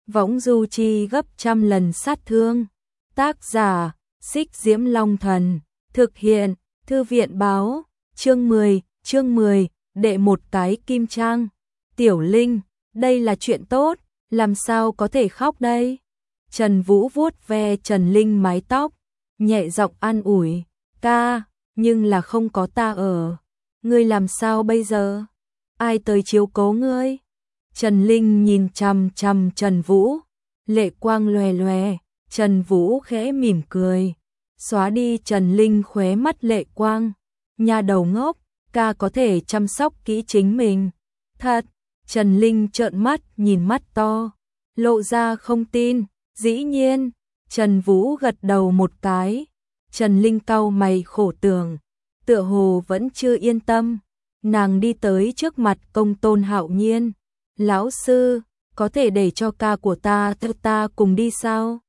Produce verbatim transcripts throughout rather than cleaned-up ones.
võng du chi gấp trăm lần sát thương. Tác giả, Xích Diễm Long Thần. Thực hiện, Thư viện báo. Chương mười, chương mười, đệ một cái kim trang. Tiểu Linh, đây là chuyện tốt, làm sao có thể khóc đây? Trần Vũ vuốt ve Trần Linh mái tóc, nhẹ giọng an ủi, ca, nhưng là không có ta ở. Ngươi làm sao bây giờ? Ai tới chiếu cố ngươi? Trần Linh nhìn chằm chằm Trần Vũ, lệ quang lòe lòe. Trần Vũ khẽ mỉm cười, xóa đi Trần Linh khóe mắt lệ quang. Nhà đầu ngốc, ca có thể chăm sóc kỹ chính mình. Thật, Trần Linh trợn mắt nhìn mắt to, lộ ra không tin. Dĩ nhiên, Trần Vũ gật đầu một cái. Trần Linh cau mày khổ tưởng, tựa hồ vẫn chưa yên tâm. Nàng đi tới trước mặt Công Tôn Hạo Nhiên. Lão sư, có thể để cho ca của ta theo ta cùng đi sao?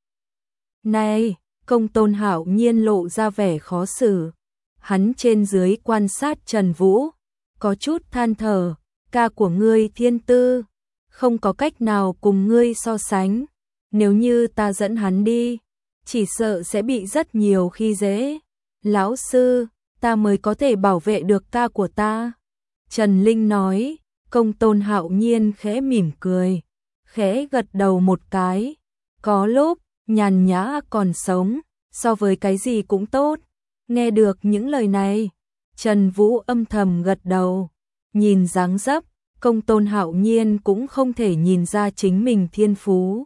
Này, Công Tôn Hạo Nhiên lộ ra vẻ khó xử. Hắn trên dưới quan sát Trần Vũ, có chút than thở, ca của ngươi thiên tư, không có cách nào cùng ngươi so sánh. Nếu như ta dẫn hắn đi, chỉ sợ sẽ bị rất nhiều khi dễ. Lão sư, ta mới có thể bảo vệ được ca của ta. Trần Linh nói. Công Tôn Hạo Nhiên khẽ mỉm cười, khẽ gật đầu một cái. Có lúc, nhàn nhã còn sống, so với cái gì cũng tốt. Nghe được những lời này, Trần Vũ âm thầm gật đầu. Nhìn dáng dấp, Công Tôn Hạo Nhiên cũng không thể nhìn ra chính mình thiên phú.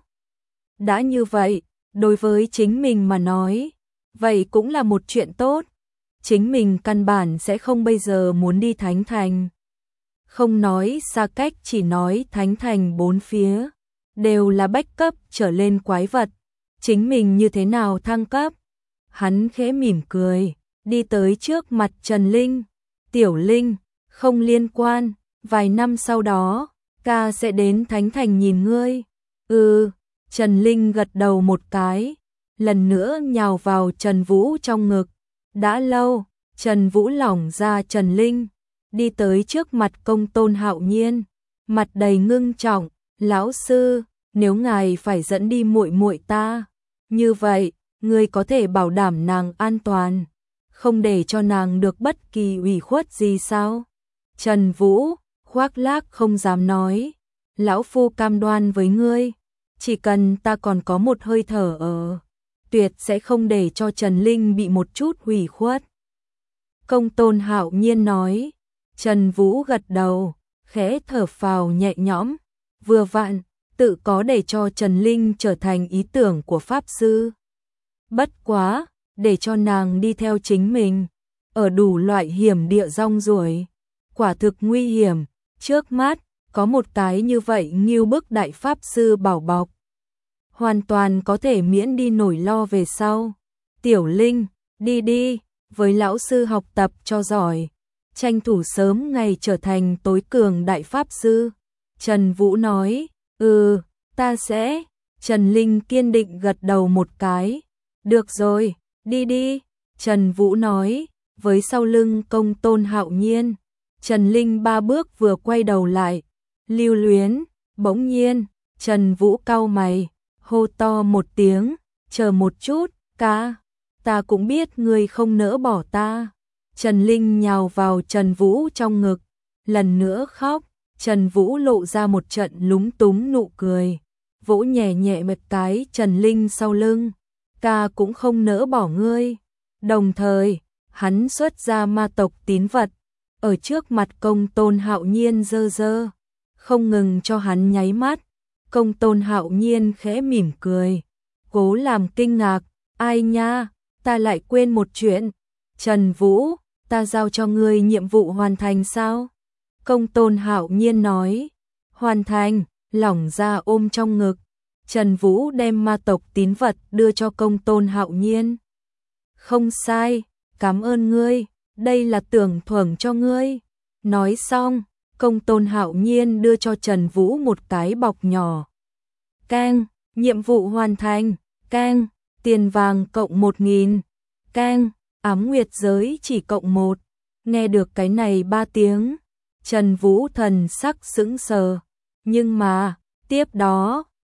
Đã như vậy, đối với chính mình mà nói, vậy cũng là một chuyện tốt. Chính mình căn bản sẽ không bây giờ muốn đi Thánh Thành. Không nói xa cách, chỉ nói Thánh Thành bốn phía, đều là bách cấp trở lên quái vật. Chính mình như thế nào thăng cấp? Hắn khẽ mỉm cười, đi tới trước mặt Trần Linh. Tiểu Linh, không liên quan, vài năm sau đó, ca sẽ đến Thánh Thành nhìn ngươi. Ừ, Trần Linh gật đầu một cái, lần nữa nhào vào Trần Vũ trong ngực. Đã lâu, Trần Vũ lỏng ra Trần Linh, đi tới trước mặt Công Tôn Hạo Nhiên, mặt đầy ngưng trọng, lão sư, nếu ngài phải dẫn đi muội muội ta, như vậy, ngươi có thể bảo đảm nàng an toàn, không để cho nàng được bất kỳ ủy khuất gì sao? Trần Vũ khoác lác không dám nói, lão phu cam đoan với ngươi, chỉ cần ta còn có một hơi thở ở, tuyệt sẽ không để cho Trần Linh bị một chút ủy khuất. Công Tôn Hạo Nhiên nói. Trần Vũ gật đầu, khẽ thở phào nhẹ nhõm, vừa vặn, tự có để cho Trần Linh trở thành ý tưởng của Pháp Sư. Bất quá, để cho nàng đi theo chính mình, ở đủ loại hiểm địa rong ruổi, quả thực nguy hiểm, trước mắt, có một cái như vậy nghêu bức đại Pháp Sư bảo bọc. Hoàn toàn có thể miễn đi nỗi lo về sau. Tiểu Linh, đi đi, với lão sư học tập cho giỏi. Tranh thủ sớm ngày trở thành tối cường đại Pháp Sư. Trần Vũ nói, ừ, ta sẽ. Trần Linh kiên định gật đầu một cái. Được rồi, đi đi. Trần Vũ nói, với sau lưng Công Tôn Hạo Nhiên. Trần Linh ba bước vừa quay đầu lại. Lưu luyến, bỗng nhiên, Trần Vũ cau mày, hô to một tiếng, chờ một chút, ca, ta cũng biết ngươi không nỡ bỏ ta. Trần Linh nhào vào Trần Vũ trong ngực, lần nữa khóc. Trần Vũ lộ ra một trận lúng túng nụ cười, vỗ nhẹ nhẹ một cái Trần Linh sau lưng. Ca cũng không nỡ bỏ ngươi. Đồng thời, hắn xuất ra ma tộc tín vật, ở trước mặt Công Tôn Hạo Nhiên dơ dơ, không ngừng cho hắn nháy mắt. Công Tôn Hạo Nhiên khẽ mỉm cười, cố làm kinh ngạc, ai nha, ta lại quên một chuyện. Trần Vũ, ta giao cho ngươi nhiệm vụ hoàn thành sao? Công Tôn Hạo Nhiên nói, hoàn thành, lỏng ra ôm trong ngực. Trần Vũ đem ma tộc tín vật đưa cho Công Tôn Hạo Nhiên. Không sai, cảm ơn ngươi, đây là tưởng thưởng cho ngươi. Nói xong, Công Tôn Hạo Nhiên đưa cho Trần Vũ một cái bọc nhỏ. Keng, nhiệm vụ hoàn thành, keng, tiền vàng cộng một nghìn, keng, ám nguyệt giới chỉ cộng một. Nghe được cái này ba tiếng, Trần Vũ thần sắc sững sờ, nhưng mà, tiếp đó,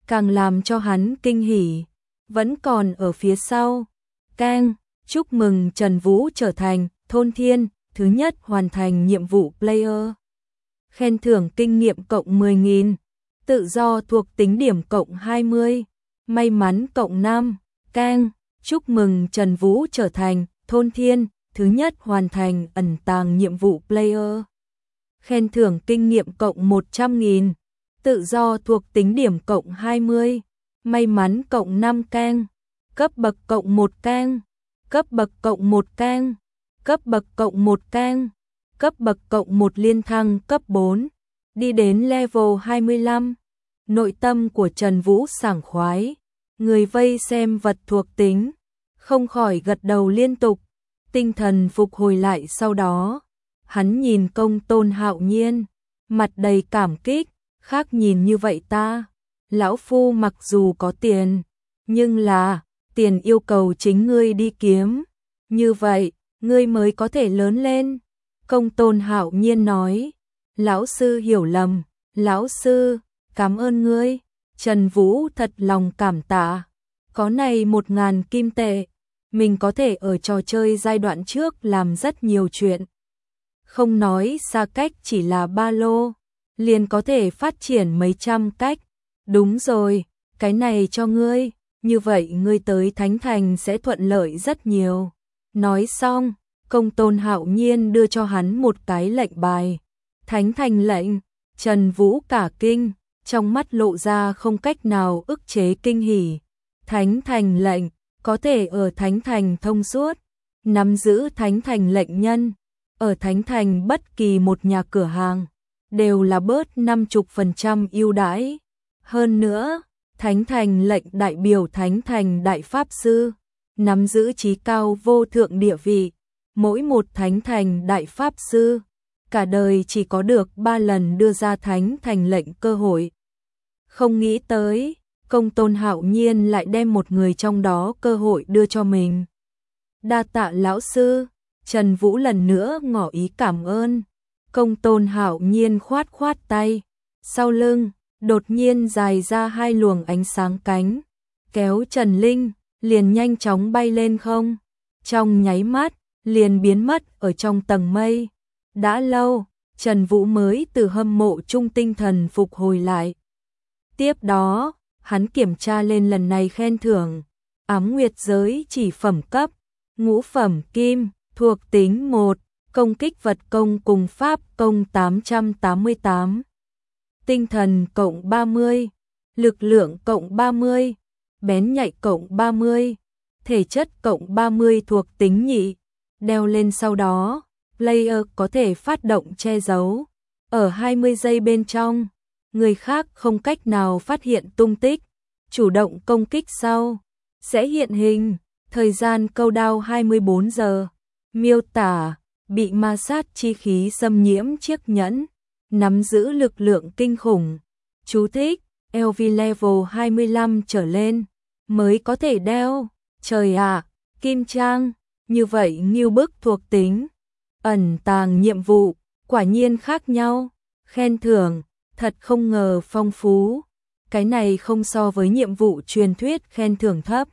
càng làm cho hắn kinh hỉ, vẫn còn ở phía sau. Keng, chúc mừng Trần Vũ trở thành thôn thiên thứ nhất hoàn thành nhiệm vụ player. Khen thưởng kinh nghiệm cộng mười nghìn, tự do thuộc tính điểm cộng hai mươi, may mắn cộng năm. Keng, chúc mừng Trần Vũ trở thành thôn thiên thứ nhất hoàn thành ẩn tàng nhiệm vụ player. Khen thưởng kinh nghiệm cộng một trăm nghìn, tự do thuộc tính điểm cộng hai mươi, may mắn cộng năm. Keng, cấp bậc cộng một. Keng, cấp bậc cộng một. Keng, cấp bậc cộng một. Keng, cấp bậc cộng một liên thăng cấp bốn, đi đến level hai mươi lăm. Nội tâm của Trần Vũ sảng khoái, người vây xem vật thuộc tính, không khỏi gật đầu liên tục, tinh thần phục hồi lại. Sau đó, hắn nhìn Công Tôn Hạo Nhiên, mặt đầy cảm kích, khác nhìn như vậy ta, lão phu mặc dù có tiền, nhưng là, tiền yêu cầu chính ngươi đi kiếm, như vậy, ngươi mới có thể lớn lên. Công Tôn Hạo Nhiên nói, lão sư hiểu lầm, lão sư, cảm ơn ngươi. Trần Vũ thật lòng cảm tạ, có này một ngàn kim tệ, mình có thể ở trò chơi giai đoạn trước làm rất nhiều chuyện. Không nói xa cách chỉ là ba lô, liền có thể phát triển mấy trăm cách. Đúng rồi, cái này cho ngươi, như vậy ngươi tới Thánh Thành sẽ thuận lợi rất nhiều. Nói xong, Công Tôn Hạo Nhiên đưa cho hắn một cái lệnh bài. Thánh Thành lệnh, Trần Vũ cả kinh, trong mắt lộ ra không cách nào ức chế kinh hỉ. Thánh Thành lệnh, có thể ở Thánh Thành thông suốt, nắm giữ Thánh Thành lệnh nhân, ở Thánh Thành bất kỳ một nhà cửa hàng, đều là bớt năm mươi phần trăm ưu đãi. Hơn nữa, Thánh Thành lệnh đại biểu Thánh Thành Đại Pháp Sư, nắm giữ chí cao vô thượng địa vị. Mỗi một Thánh Thành Đại Pháp Sư, cả đời chỉ có được ba lần đưa ra Thánh Thành lệnh cơ hội. Không nghĩ tới, Công Tôn Hạo Nhiên lại đem một người trong đó cơ hội đưa cho mình. Đa tạ lão sư, Trần Vũ lần nữa ngỏ ý cảm ơn. Công Tôn Hạo Nhiên khoát khoát tay, sau lưng, đột nhiên dài ra hai luồng ánh sáng cánh, kéo Trần Linh, liền nhanh chóng bay lên không. Trong nháy mắt, liền biến mất ở trong tầng mây. Đã lâu, Trần Vũ mới từ hâm mộ trung tinh thần phục hồi lại. Tiếp đó, hắn kiểm tra lên lần này khen thưởng, ám nguyệt giới chỉ phẩm cấp, ngũ phẩm kim, thuộc tính một, công kích vật công cùng pháp công tám trăm tám mươi tám, tinh thần cộng ba mươi, lực lượng cộng ba mươi, bén nhạy cộng ba mươi, thể chất cộng ba mươi thuộc tính nhị. Đeo lên sau đó, player có thể phát động che giấu, ở hai mươi giây bên trong, người khác không cách nào phát hiện tung tích, chủ động công kích sau, sẽ hiện hình, thời gian cooldown hai mươi bốn giờ, miêu tả, bị ma sát chi khí xâm nhiễm chiếc nhẫn, nắm giữ lực lượng kinh khủng, chú thích, lờ vê level hai mươi lăm trở lên, mới có thể đeo, trời ạ, kim trang, như vậy nghiêu bức thuộc tính, ẩn tàng nhiệm vụ, quả nhiên khác nhau, khen thưởng, thật không ngờ phong phú, cái này không so với nhiệm vụ truyền thuyết khen thưởng thấp.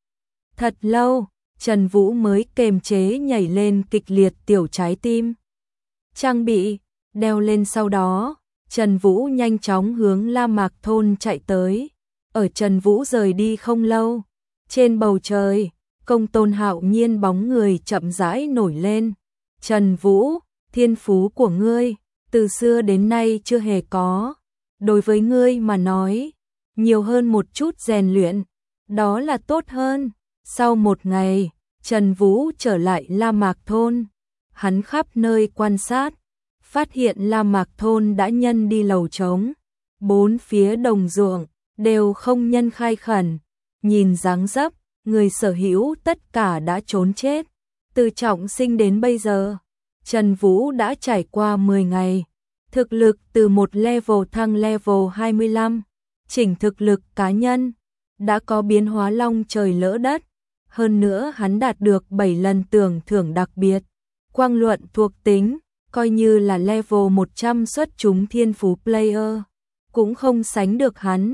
Thật lâu, Trần Vũ mới kềm chế nhảy lên kịch liệt tiểu trái tim. Trang bị, đeo lên sau đó, Trần Vũ nhanh chóng hướng La Mạc Thôn chạy tới. Ở Trần Vũ rời đi không lâu, trên bầu trời, Công Tôn Hạo Nhiên bóng người chậm rãi nổi lên. Trần Vũ, thiên phú của ngươi, từ xưa đến nay chưa hề có. Đối với ngươi mà nói, nhiều hơn một chút rèn luyện, đó là tốt hơn. Sau một ngày, Trần Vũ trở lại La Mạc Thôn. Hắn khắp nơi quan sát, phát hiện La Mạc Thôn đã nhân đi lầu trống. Bốn phía đồng ruộng, đều không nhân khai khẩn. Nhìn dáng dấp, người sở hữu tất cả đã trốn chết. Từ trọng sinh đến bây giờ, Trần Vũ đã trải qua mười ngày. Thực lực từ một level thăng level hai mươi lăm. Chỉnh thực lực cá nhân, đã có biến hóa long trời lỡ đất. Hơn nữa hắn đạt được bảy lần tưởng thưởng đặc biệt. Quang luận thuộc tính, coi như là level một trăm xuất chúng thiên phú player, cũng không sánh được hắn.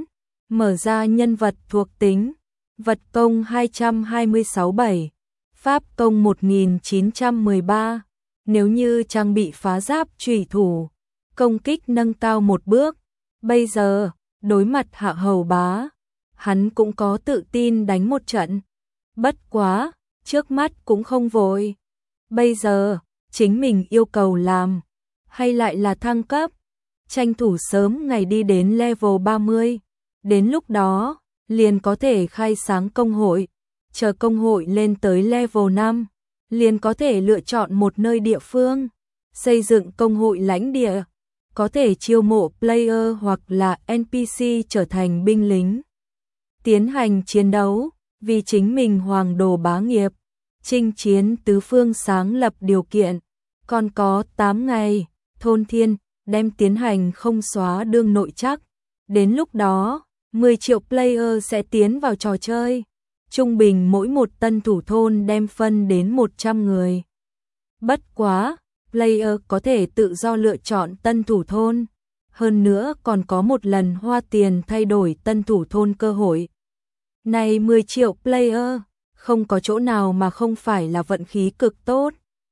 Mở ra nhân vật thuộc tính. Vật công hai trăm hai mươi sáu bảy. Pháp công một nghìn chín trăm mười ba. Nếu như trang bị phá giáp chủy thủ, công kích nâng cao một bước. Bây giờ, đối mặt Hạ Hầu Bá, hắn cũng có tự tin đánh một trận. Bất quá, trước mắt cũng không vội. Bây giờ, chính mình yêu cầu làm, hay lại là thăng cấp, tranh thủ sớm ngày đi đến level ba mươi. Đến lúc đó, liền có thể khai sáng công hội, chờ công hội lên tới level năm, liền có thể lựa chọn một nơi địa phương, xây dựng công hội lãnh địa, có thể chiêu mộ player hoặc là en pê xê trở thành binh lính. Tiến hành chiến đấu, vì chính mình hoàng đồ bá nghiệp, chinh chiến tứ phương sáng lập điều kiện, còn có tám ngày, thôn thiên, đem tiến hành không xóa đương nội chắc. Đến lúc đó, mười triệu player sẽ tiến vào trò chơi. Trung bình mỗi một tân thủ thôn đem phân đến một trăm người. Bất quá, player có thể tự do lựa chọn tân thủ thôn. Hơn nữa còn có một lần hoa tiền thay đổi tân thủ thôn cơ hội. Này mười triệu player, không có chỗ nào mà không phải là vận khí cực tốt.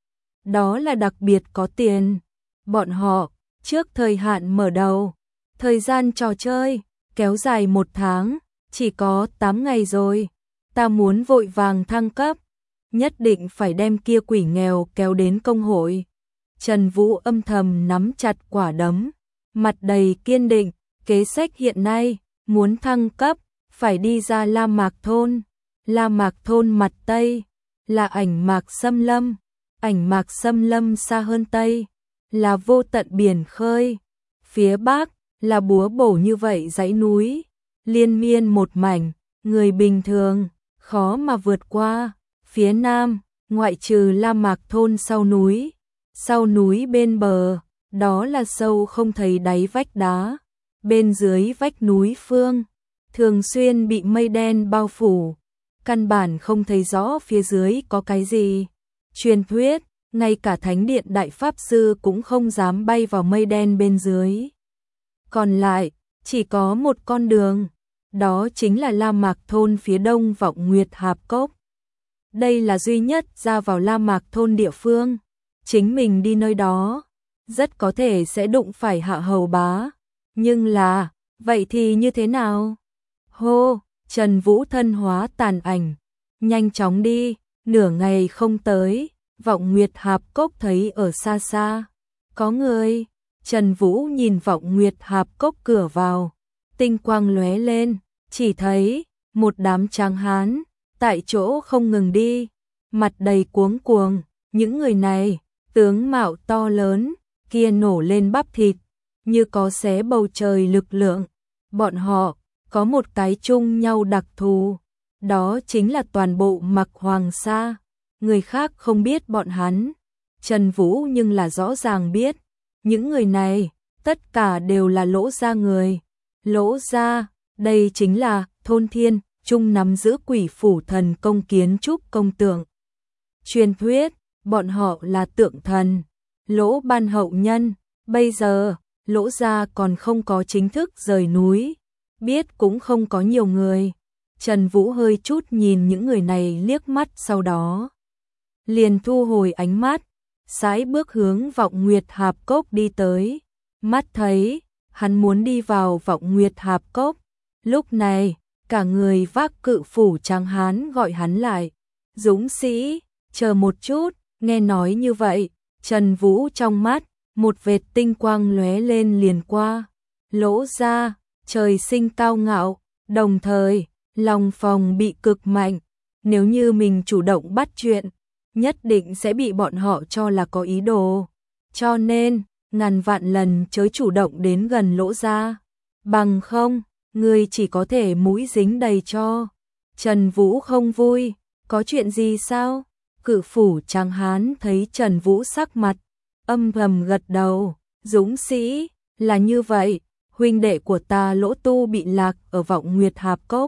Đó là đặc biệt có tiền. Bọn họ, trước thời hạn mở đầu, thời gian trò chơi, kéo dài một tháng, chỉ có tám ngày rồi. Ta muốn vội vàng thăng cấp, nhất định phải đem kia quỷ nghèo kéo đến công hội. Trần Vũ âm thầm nắm chặt quả đấm, mặt đầy kiên định, kế sách hiện nay, muốn thăng cấp, phải đi ra La Mạc Thôn. La Mạc Thôn mặt Tây, là ảnh mạc xâm lâm, ảnh mạc xâm lâm xa hơn Tây, là vô tận biển khơi. Phía Bắc, là búa bổ như vậy dãy núi, liên miên một mảnh, người bình thường, khó mà vượt qua. Phía Nam, ngoại trừ La Mạc Thôn sau núi, sau núi bên bờ, đó là sâu không thấy đáy vách đá. Bên dưới vách núi phương, thường xuyên bị mây đen bao phủ, căn bản không thấy rõ phía dưới có cái gì. Truyền thuyết, ngay cả thánh điện đại pháp sư cũng không dám bay vào mây đen bên dưới. Còn lại, chỉ có một con đường, đó chính là La Mạc Thôn phía đông Vọng Nguyệt Hạp Cốc. Đây là duy nhất ra vào La Mạc Thôn địa phương, chính mình đi nơi đó, rất có thể sẽ đụng phải Hạ Hầu Bá. Nhưng là, vậy thì như thế nào? Hô, Trần Vũ thân hóa tàn ảnh, nhanh chóng đi, nửa ngày không tới, Vọng Nguyệt Hạp Cốc thấy ở xa xa, có người. Trần Vũ nhìn Vọng Nguyệt Hạp Cốc cửa vào, tinh quang lóe lên, chỉ thấy một đám tráng hán, tại chỗ không ngừng đi, mặt đầy cuống cuồng. Những người này, tướng mạo to lớn, kia nổ lên bắp thịt, như có xé bầu trời lực lượng. Bọn họ có một cái chung nhau đặc thù, đó chính là toàn bộ mặc hoàng sa. Người khác không biết bọn hắn, Trần Vũ nhưng là rõ ràng biết. Những người này, tất cả đều là Lỗ gia người. Lỗ gia, đây chính là thôn thiên, chung nắm giữ quỷ phủ thần công kiến trúc công tượng. Truyền thuyết, bọn họ là tượng thần, Lỗ ban hậu nhân. Bây giờ, Lỗ gia còn không có chính thức rời núi, biết cũng không có nhiều người. Trần Vũ hơi chút nhìn những người này liếc mắt, sau đó liền thu hồi ánh mắt, sải bước hướng Vọng Nguyệt Hạp Cốc đi tới. Mắt thấy, hắn muốn đi vào Vọng Nguyệt Hạp Cốc. Lúc này, cả người vác cự phủ tráng hán gọi hắn lại. Dũng sĩ, chờ một chút, nghe nói như vậy, Trần Vũ trong mắt, một vệt tinh quang lóe lên liền qua. Lỗ gia, trời sinh cao ngạo, đồng thời, lòng phòng bị cực mạnh. Nếu như mình chủ động bắt chuyện, nhất định sẽ bị bọn họ cho là có ý đồ. Cho nên, ngàn vạn lần chớ chủ động đến gần Lỗ gia. Bằng không, người chỉ có thể mũi dính đầy cho. Trần Vũ không vui, có chuyện gì sao? Cự phủ tráng hán thấy Trần Vũ sắc mặt, âm thầm gật đầu. Dũng sĩ, là như vậy, huynh đệ của ta Lỗ Tu bị lạc ở Vọng Nguyệt Hạp Cốc.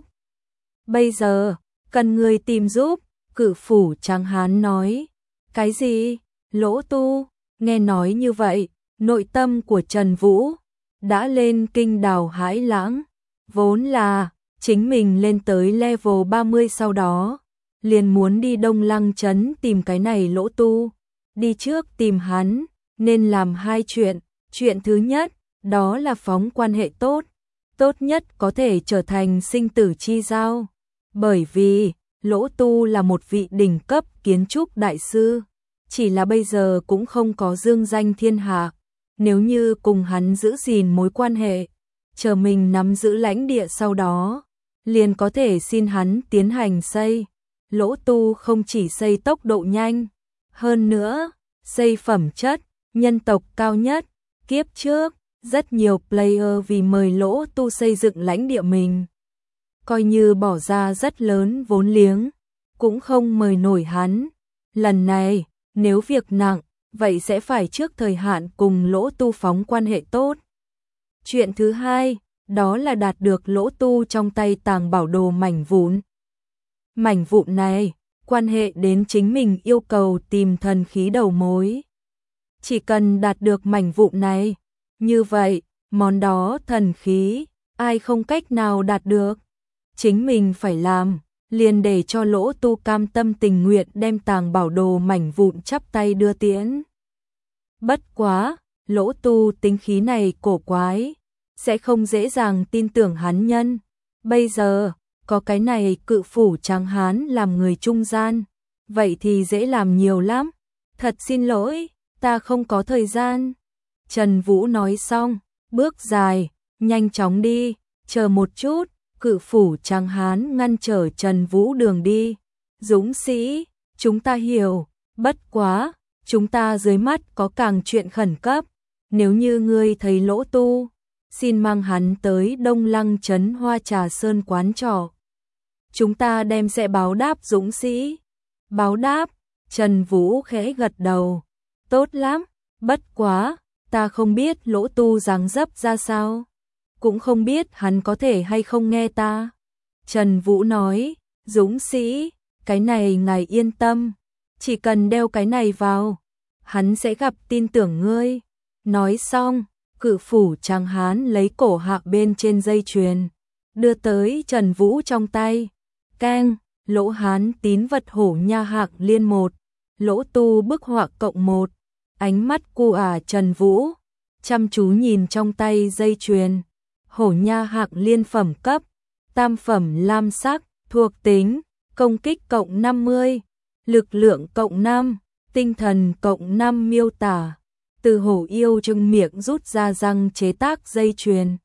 Bây giờ, cần người tìm giúp. Cự phủ tráng hán nói. Cái gì? Lỗ Tu? Nghe nói như vậy, nội tâm của Trần Vũ đã lên kinh đào hãi lãng. Vốn là, chính mình lên tới level ba mươi sau đó, liền muốn đi Đông Lăng Trấn tìm cái này Lỗ Tu. Đi trước tìm hắn, nên làm hai chuyện. Chuyện thứ nhất, đó là phóng quan hệ tốt. Tốt nhất có thể trở thành sinh tử chi giao. Bởi vì, Lỗ Tu là một vị đỉnh cấp kiến trúc đại sư. Chỉ là bây giờ cũng không có dương danh thiên hạ. Nếu như cùng hắn giữ gìn mối quan hệ, chờ mình nắm giữ lãnh địa sau đó, liền có thể xin hắn tiến hành xây. Lỗ Tu không chỉ xây tốc độ nhanh, hơn nữa, xây phẩm chất, nhân tộc cao nhất. Kiếp trước, rất nhiều player vì mời Lỗ Tu xây dựng lãnh địa mình, coi như bỏ ra rất lớn vốn liếng, cũng không mời nổi hắn. Lần này, nếu việc nặng, vậy sẽ phải trước thời hạn cùng Lỗ Tu phóng quan hệ tốt. Chuyện thứ hai, đó là đạt được Lỗ Tu trong tay tàng bảo đồ mảnh vụn. Mảnh vụn này, quan hệ đến chính mình yêu cầu tìm thần khí đầu mối. Chỉ cần đạt được mảnh vụn này, như vậy, món đó thần khí, ai không cách nào đạt được. Chính mình phải làm, liền để cho Lỗ Tu cam tâm tình nguyện đem tàng bảo đồ mảnh vụn chắp tay đưa tiễn. Bất quá, Lỗ Tu tính khí này cổ quái, sẽ không dễ dàng tin tưởng hắn nhân. Bây giờ, có cái này cự phủ Tráng Hán làm người trung gian, vậy thì dễ làm nhiều lắm. Thật xin lỗi, ta không có thời gian. Trần Vũ nói xong, bước dài, nhanh chóng đi, chờ một chút. Cự phủ Tráng Hán ngăn trở Trần Vũ đường đi. Dũng sĩ, chúng ta hiểu, bất quá, chúng ta dưới mắt có càng chuyện khẩn cấp. Nếu như ngươi thấy Lỗ Tu, xin mang hắn tới Đông Lăng Trấn Hoa Trà Sơn quán trọ. Chúng ta đem sẽ báo đáp dũng sĩ. Báo đáp, Trần Vũ khẽ gật đầu. Tốt lắm, bất quá, ta không biết Lỗ Tu dáng dấp ra sao. Cũng không biết hắn có thể hay không nghe ta. Trần Vũ nói, dũng sĩ, cái này ngài yên tâm. Chỉ cần đeo cái này vào, hắn sẽ gặp tin tưởng ngươi. Nói xong, cự phủ Tráng Hán lấy cổ hạ bên trên dây chuyền, đưa tới Trần Vũ trong tay. Keng, Lỗ Hán tín vật hổ nha hạc liên một, Lỗ Tu bức họa cộng một. Ánh mắt cu ả Trần Vũ, chăm chú nhìn trong tay dây chuyền. Hổ nha hạc liên phẩm cấp, tam phẩm lam sắc, thuộc tính, công kích cộng năm mươi, lực lượng cộng năm, tinh thần cộng năm miêu tả. Từ hổ yêu trong miệng rút ra răng chế tác dây chuyền.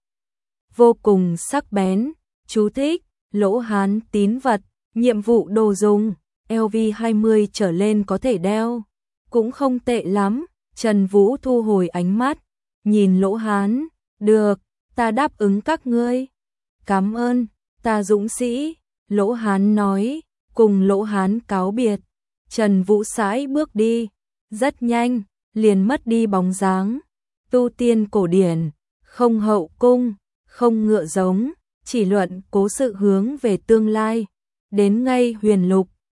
Vô cùng sắc bén, chú thích, Lỗ Hán tín vật, nhiệm vụ đồ dùng, L V hai mươi trở lên có thể đeo. Cũng không tệ lắm, Trần Vũ thu hồi ánh mắt, nhìn Lỗ Hán, được, ta đáp ứng các ngươi. Cảm ơn, ta dũng sĩ, Lỗ Hán nói, cùng Lỗ Hán cáo biệt. Trần Vũ sải bước đi, rất nhanh, liền mất đi bóng dáng. Tu tiên cổ điển, không hậu cung, không ngựa giống, chỉ luận cố sự hướng về tương lai. Đến ngay huyền lục,